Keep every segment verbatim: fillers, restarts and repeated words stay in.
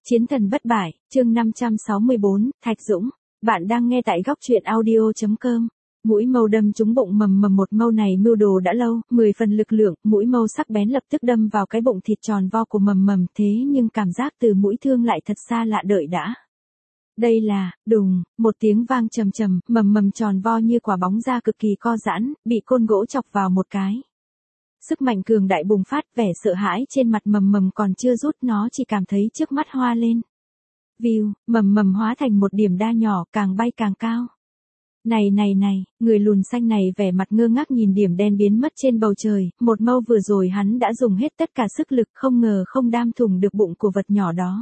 Chiến thần bất bại, chương năm trăm sáu mươi bốn, Thạch Dũng. Bạn đang nghe tại góc truyện audio chấm com. Mũi mâu đâm trúng bụng mầm mầm, một mâu này mưu đồ đã lâu, mười phần lực lượng, mũi mâu sắc bén lập tức đâm vào cái bụng thịt tròn vo của mầm mầm, thế nhưng cảm giác từ mũi thương lại thật xa lạ, đợi đã. Đây là, đùng, một tiếng vang trầm trầm, mầm mầm tròn vo như quả bóng da cực kỳ co giãn, bị côn gỗ chọc vào một cái. Sức mạnh cường đại bùng phát, vẻ sợ hãi trên mặt mầm mầm còn chưa rút, nó chỉ cảm thấy trước mắt hoa lên. View, mầm mầm hóa thành một điểm đa nhỏ, càng bay càng cao. Này này này, người lùn xanh này vẻ mặt ngơ ngác nhìn điểm đen biến mất trên bầu trời, một mâu vừa rồi hắn đã dùng hết tất cả sức lực, không ngờ không đam thủng được bụng của vật nhỏ đó.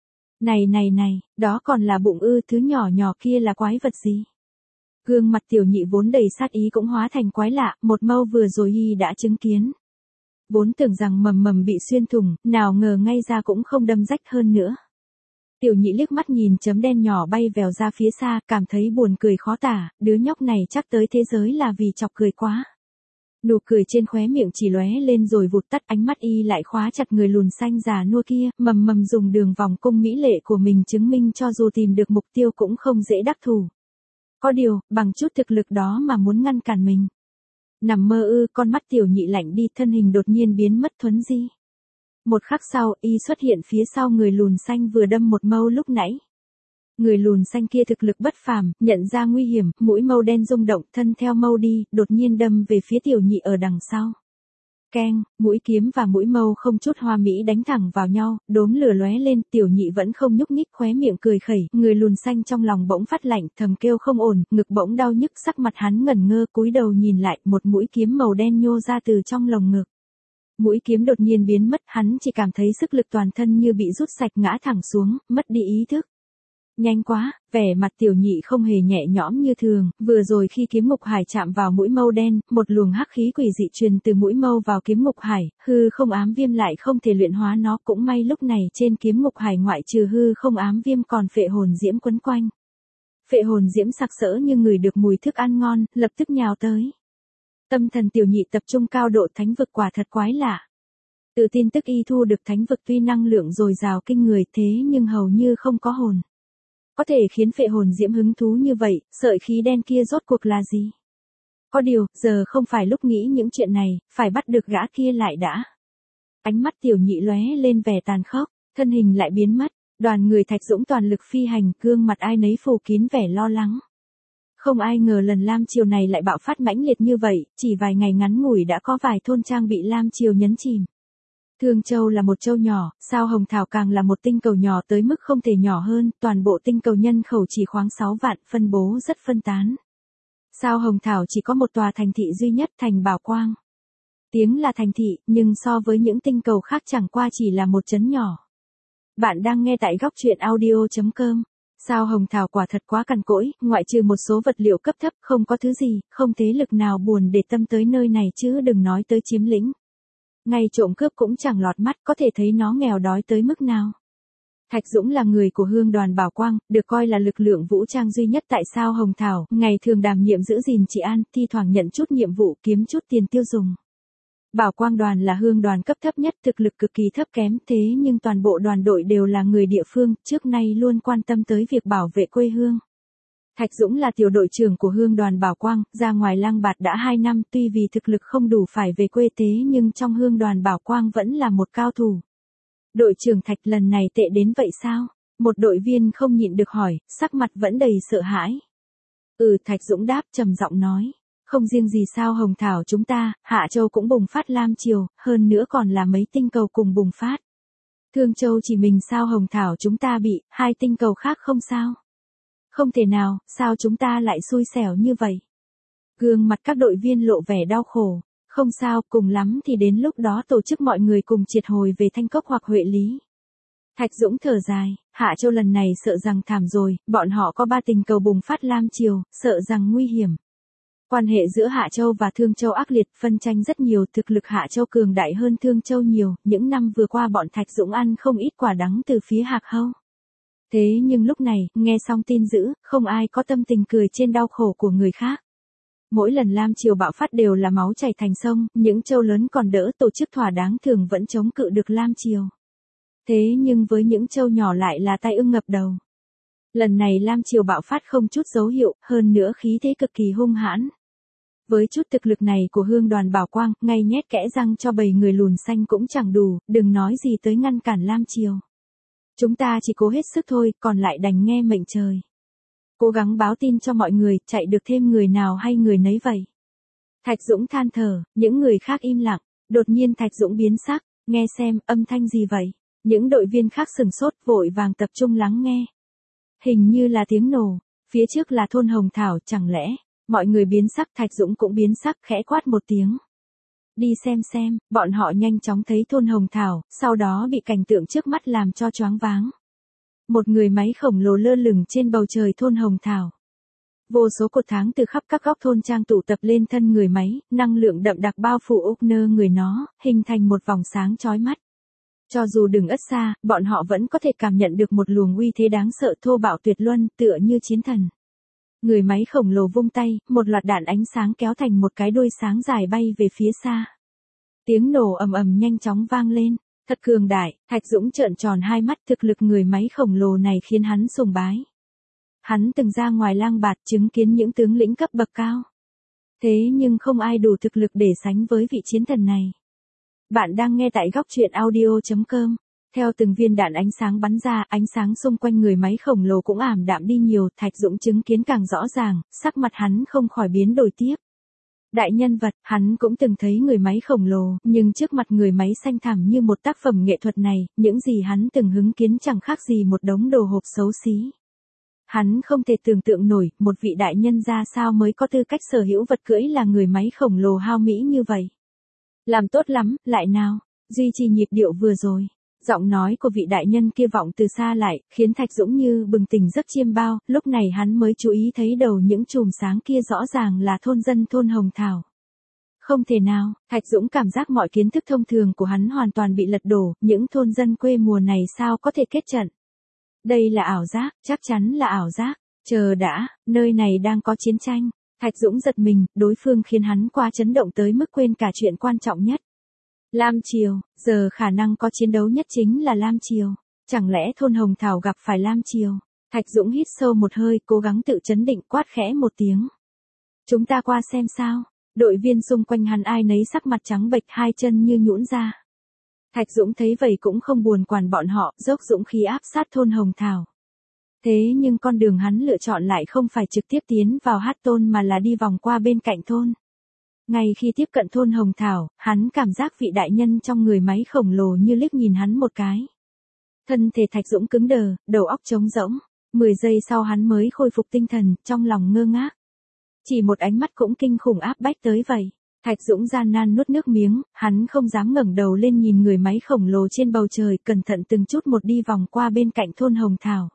Này này này, đó còn là bụng ư? Thứ nhỏ nhỏ kia là quái vật gì? Gương mặt tiểu nhị vốn đầy sát ý cũng hóa thành quái lạ, một mâu vừa rồi y đã chứng kiến. Vốn tưởng rằng mầm mầm bị xuyên thủng, nào ngờ ngay ra cũng không đâm rách hơn nữa. Tiểu nhị liếc mắt nhìn chấm đen nhỏ bay vèo ra phía xa, cảm thấy buồn cười khó tả, đứa nhóc này chắc tới thế giới là vì chọc cười quá. Nụ cười trên khóe miệng chỉ lóe lên rồi vụt tắt, ánh mắt y lại khóa chặt người lùn xanh già nua kia, mầm mầm dùng đường vòng cung mỹ lệ của mình chứng minh cho dù tìm được mục tiêu cũng không dễ đắc thủ. Có điều, bằng chút thực lực đó mà muốn ngăn cản mình. Nằm mơ ư? Con mắt tiểu nhị lạnh đi, thân hình đột nhiên biến mất thuấn di. Một khắc sau, y xuất hiện phía sau người lùn xanh vừa đâm một mâu lúc nãy. Người lùn xanh kia thực lực bất phàm, nhận ra nguy hiểm, mũi mâu đen rung động, thân theo mâu đi, đột nhiên đâm về phía tiểu nhị ở đằng sau. Keng, mũi kiếm và mũi mâu không chút hoa mỹ đánh thẳng vào nhau, đốm lửa lóe lên, tiểu nhị vẫn không nhúc nhích, khóe miệng cười khẩy, người lùn xanh trong lòng bỗng phát lạnh, thầm kêu không ổn, ngực bỗng đau nhức, sắc mặt hắn ngẩn ngơ, cúi đầu nhìn lại, một mũi kiếm màu đen nhô ra từ trong lồng ngực. Mũi kiếm đột nhiên biến mất, hắn chỉ cảm thấy sức lực toàn thân như bị rút sạch, ngã thẳng xuống, mất đi ý thức. Nhanh quá, vẻ mặt tiểu nhị không hề nhẹ nhõm như thường, vừa rồi khi kiếm ngục hải chạm vào mũi mâu đen, một luồng hắc khí quỷ dị truyền từ mũi mâu vào kiếm ngục hải, hư không ám viêm lại không thể luyện hóa nó, cũng may lúc này trên kiếm ngục hải ngoại trừ hư không ám viêm còn phệ hồn diễm quấn quanh. Phệ hồn diễm sặc sỡ như ngửi được mùi thức ăn ngon, lập tức nhào tới. Tâm thần tiểu nhị tập trung cao độ, thánh vực quả thật quái lạ. Tự tin tức y thu được thánh vực tuy năng lượng dồi dào kinh người thế nhưng hầu như không có hồn. Có thể khiến phệ hồn diễm hứng thú như vậy, sợi khí đen kia rốt cuộc là gì? Có điều, giờ không phải lúc nghĩ những chuyện này, phải bắt được gã kia lại đã. Ánh mắt tiểu nhị lóe lên vẻ tàn khốc, thân hình lại biến mất, đoàn người Thạch Dũng toàn lực phi hành, gương mặt ai nấy phủ kín vẻ lo lắng. Không ai ngờ lần lam triều này lại bạo phát mãnh liệt như vậy, chỉ vài ngày ngắn ngủi đã có vài thôn trang bị lam triều nhấn chìm. Thương Châu là một châu nhỏ, sao Hồng Thảo càng là một tinh cầu nhỏ tới mức không thể nhỏ hơn, toàn bộ tinh cầu nhân khẩu chỉ khoảng sáu vạn, phân bố rất phân tán. Sao Hồng Thảo chỉ có một tòa thành thị duy nhất, thành Bảo Quang. Tiếng là thành thị, nhưng so với những tinh cầu khác chẳng qua chỉ là một trấn nhỏ. Bạn đang nghe tại góc truyện audio chấm com. Sao Hồng Thảo quả thật quá cằn cỗi, ngoại trừ một số vật liệu cấp thấp, không có thứ gì, không thế lực nào buồn để tâm tới nơi này chứ đừng nói tới chiếm lĩnh. Ngay trộm cướp cũng chẳng lọt mắt, có thể thấy nó nghèo đói tới mức nào. Thạch Dũng là người của Hương đoàn Bảo Quang, được coi là lực lượng vũ trang duy nhất tại Sao Hồng Thảo, ngày thường đảm nhiệm giữ gìn trị an, thi thoảng nhận chút nhiệm vụ kiếm chút tiền tiêu dùng. Bảo Quang đoàn là hương đoàn cấp thấp nhất, thực lực cực kỳ thấp kém, thế nhưng toàn bộ đoàn đội đều là người địa phương, trước nay luôn quan tâm tới việc bảo vệ quê hương. Thạch Dũng là tiểu đội trưởng của hương đoàn Bảo Quang, ra ngoài lang bạt đã hai năm, tuy vì thực lực không đủ phải về quê thế nhưng trong hương đoàn Bảo Quang vẫn là một cao thủ. Đội trưởng Thạch lần này tệ đến vậy sao? Một đội viên không nhịn được hỏi, sắc mặt vẫn đầy sợ hãi. Ừ, Thạch Dũng đáp trầm giọng nói. Không riêng gì Sao Hồng Thảo chúng ta, Hạ Châu cũng bùng phát lam triều, hơn nữa còn là mấy tinh cầu cùng bùng phát. Thương Châu chỉ mình Sao Hồng Thảo chúng ta bị, hai tinh cầu khác không sao. Không thể nào, sao chúng ta lại xui xẻo như vậy? Gương mặt các đội viên lộ vẻ đau khổ. Không sao, cùng lắm thì đến lúc đó tổ chức mọi người cùng triệt hồi về Thanh Cốc hoặc Huệ Lý. Thạch Dũng thở dài, Hạ Châu lần này sợ rằng thảm rồi, bọn họ có ba tinh cầu bùng phát lam triều, sợ rằng nguy hiểm. Quan hệ giữa Hạ Châu và Thương Châu ác liệt, phân tranh rất nhiều, thực lực Hạ Châu cường đại hơn Thương Châu nhiều, những năm vừa qua bọn Thạch Dũng ăn không ít quả đắng từ phía Hạc Hâu. Thế nhưng lúc này, nghe xong tin dữ, không ai có tâm tình cười trên đau khổ của người khác. Mỗi lần lam triều bạo phát đều là máu chảy thành sông, những châu lớn còn đỡ tổ chức thỏa đáng thường vẫn chống cự được lam triều. Thế nhưng với những trâu nhỏ lại là tai ương ngập đầu. Lần này Lam Triều bạo phát không chút dấu hiệu, hơn nữa khí thế cực kỳ hung hãn. Với chút thực lực này của Hương Đoàn Bảo Quang, ngay nhét kẽ răng cho bầy người lùn xanh cũng chẳng đủ, đừng nói gì tới ngăn cản Lam Triều. Chúng ta chỉ cố hết sức thôi, còn lại đành nghe mệnh trời. Cố gắng báo tin cho mọi người, chạy được thêm người nào hay người nấy vậy. Thạch Dũng than thở, những người khác im lặng, đột nhiên Thạch Dũng biến sắc, nghe xem, âm thanh gì vậy? Những đội viên khác sừng sốt, vội vàng tập trung lắng nghe. Hình như là tiếng nổ, phía trước là thôn Hồng Thảo, chẳng lẽ, mọi người biến sắc, Thạch Dũng cũng biến sắc, khẽ quát một tiếng. Đi xem xem, bọn họ nhanh chóng thấy thôn Hồng Thảo, sau đó bị cảnh tượng trước mắt làm cho choáng váng. Một người máy khổng lồ lơ lửng trên bầu trời thôn Hồng Thảo. Vô số cột tháng từ khắp các góc thôn trang tụ tập lên thân người máy, năng lượng đậm đặc bao phủ ốc nơ người nó, hình thành một vòng sáng chói mắt. Cho dù đứng ất xa, bọn họ vẫn có thể cảm nhận được một luồng uy thế đáng sợ thô bạo tuyệt luân, tựa như chiến thần. Người máy khổng lồ vung tay, một loạt đạn ánh sáng kéo thành một cái đuôi sáng dài bay về phía xa. Tiếng nổ ầm ầm nhanh chóng vang lên, thật cường đại, Thạch Dũng trợn tròn hai mắt, thực lực người máy khổng lồ này khiến hắn sùng bái. Hắn từng ra ngoài lang bạt chứng kiến những tướng lĩnh cấp bậc cao. Thế nhưng không ai đủ thực lực để sánh với vị chiến thần này. Bạn đang nghe tại góc truyện audio chấm com. Theo từng viên đạn ánh sáng bắn ra, ánh sáng xung quanh người máy khổng lồ cũng ảm đạm đi nhiều, Thạch Dũng chứng kiến càng rõ ràng, sắc mặt hắn không khỏi biến đổi tiếp. Đại nhân vật, hắn cũng từng thấy người máy khổng lồ, nhưng trước mặt người máy xanh thẳm như một tác phẩm nghệ thuật này, những gì hắn từng hứng kiến chẳng khác gì một đống đồ hộp xấu xí. Hắn không thể tưởng tượng nổi, một vị đại nhân ra sao mới có tư cách sở hữu vật cưỡi là người máy khổng lồ hao mỹ như vậy. Làm tốt lắm, lại nào, duy trì nhịp điệu vừa rồi. Giọng nói của vị đại nhân kia vọng từ xa lại, khiến Thạch Dũng như bừng tỉnh giấc chiêm bao, lúc này hắn mới chú ý thấy đầu những chùm sáng kia rõ ràng là thôn dân thôn Hồng Thảo. Không thể nào, Thạch Dũng cảm giác mọi kiến thức thông thường của hắn hoàn toàn bị lật đổ, những thôn dân quê mùa này sao có thể kết trận. Đây là ảo giác, chắc chắn là ảo giác, chờ đã, nơi này đang có chiến tranh. Thạch Dũng giật mình, đối phương khiến hắn quá chấn động tới mức quên cả chuyện quan trọng nhất. Lam Triều, giờ khả năng có chiến đấu nhất chính là Lam Triều. Chẳng lẽ thôn Hồng Thảo gặp phải Lam Triều? Thạch Dũng hít sâu một hơi, cố gắng tự chấn định, quát khẽ một tiếng. Chúng ta qua xem sao. Đội viên xung quanh hắn ai nấy sắc mặt trắng bệch, hai chân như nhũn ra. Thạch Dũng thấy vậy cũng không buồn quản bọn họ, dốc dũng khí áp sát thôn Hồng Thảo. Thế nhưng con đường hắn lựa chọn lại không phải trực tiếp tiến vào Hát Tôn mà là đi vòng qua bên cạnh thôn. Ngay khi tiếp cận thôn Hồng Thảo, hắn cảm giác vị đại nhân trong người máy khổng lồ như liếc nhìn hắn một cái. Thân thể Thạch Dũng cứng đờ, đầu óc trống rỗng. Mười giây sau hắn mới khôi phục tinh thần, trong lòng ngơ ngác. Chỉ một ánh mắt cũng kinh khủng áp bách tới vậy. Thạch Dũng gian nan nuốt nước miếng, hắn không dám ngẩng đầu lên nhìn người máy khổng lồ trên bầu trời, cẩn thận từng chút một đi vòng qua bên cạnh thôn Hồng Thảo.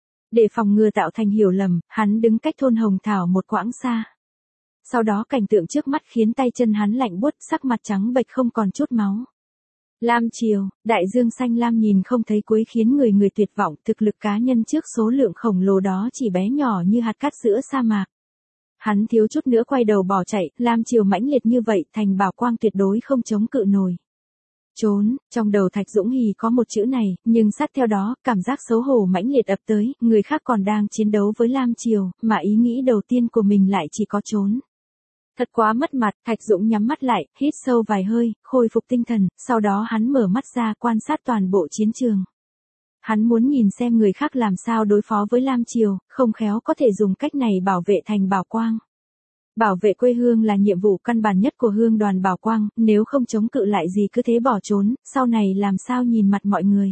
Để phòng ngừa tạo thành hiểu lầm, hắn đứng cách thôn Hồng Thảo một quãng xa. Sau đó cảnh tượng trước mắt khiến tay chân hắn lạnh buốt, sắc mặt trắng bệch không còn chút máu. Lam Triều, đại dương xanh lam nhìn không thấy cuối khiến người người tuyệt vọng, thực lực cá nhân trước số lượng khổng lồ đó chỉ bé nhỏ như hạt cát giữa sa mạc. Hắn thiếu chút nữa quay đầu bỏ chạy, Lam Triều mãnh liệt như vậy, Thành Bảo Quang tuyệt đối không chống cự nổi. Trốn, trong đầu Thạch Dũng hì có một chữ này, nhưng sát theo đó, cảm giác xấu hổ mãnh liệt ập tới, người khác còn đang chiến đấu với Lam Triều, mà ý nghĩ đầu tiên của mình lại chỉ có trốn. Thật quá mất mặt, Thạch Dũng nhắm mắt lại, hít sâu vài hơi, khôi phục tinh thần, sau đó hắn mở mắt ra quan sát toàn bộ chiến trường. Hắn muốn nhìn xem người khác làm sao đối phó với Lam Triều, không khéo có thể dùng cách này bảo vệ Thành Bảo Quang. Bảo vệ quê hương là nhiệm vụ căn bản nhất của Hương Đoàn Bảo Quang, nếu không chống cự lại gì cứ thế bỏ trốn, sau này làm sao nhìn mặt mọi người.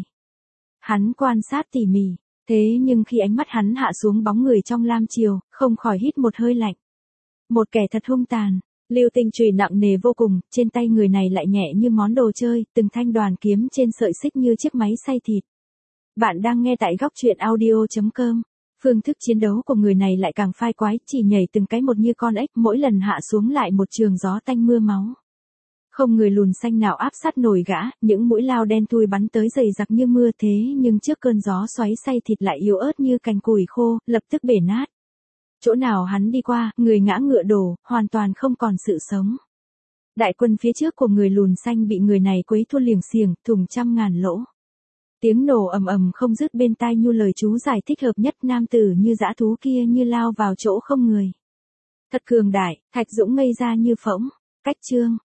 Hắn quan sát tỉ mỉ, thế nhưng khi ánh mắt hắn hạ xuống bóng người trong Lam Triều, không khỏi hít một hơi lạnh. Một kẻ thật hung tàn, lưu tinh chùy nặng nề vô cùng, trên tay người này lại nhẹ như món đồ chơi, từng thanh đoàn kiếm trên sợi xích như chiếc máy xay thịt. Bạn đang nghe tại góc truyện audio chấm com. Phương thức chiến đấu của người này lại càng phai quái, chỉ nhảy từng cái một như con ếch, mỗi lần hạ xuống lại một trường gió tanh mưa máu. Không người lùn xanh nào áp sát nổi gã, những mũi lao đen thui bắn tới dày đặc như mưa, thế nhưng trước cơn gió xoáy xay thịt lại yếu ớt như cành củi khô, lập tức bể nát. Chỗ nào hắn đi qua, người ngã ngựa đổ, hoàn toàn không còn sự sống. Đại quân phía trước của người lùn xanh bị người này quấy thua liềng xiềng, thủng trăm ngàn lỗ. Tiếng nổ ầm ầm không dứt bên tai Nhu, lời chú giải thích hợp nhất, nam tử như dã thú kia như lao vào chỗ không người. Thật cường đại, Thạch Dũng ngây ra như phỗng. Cách chương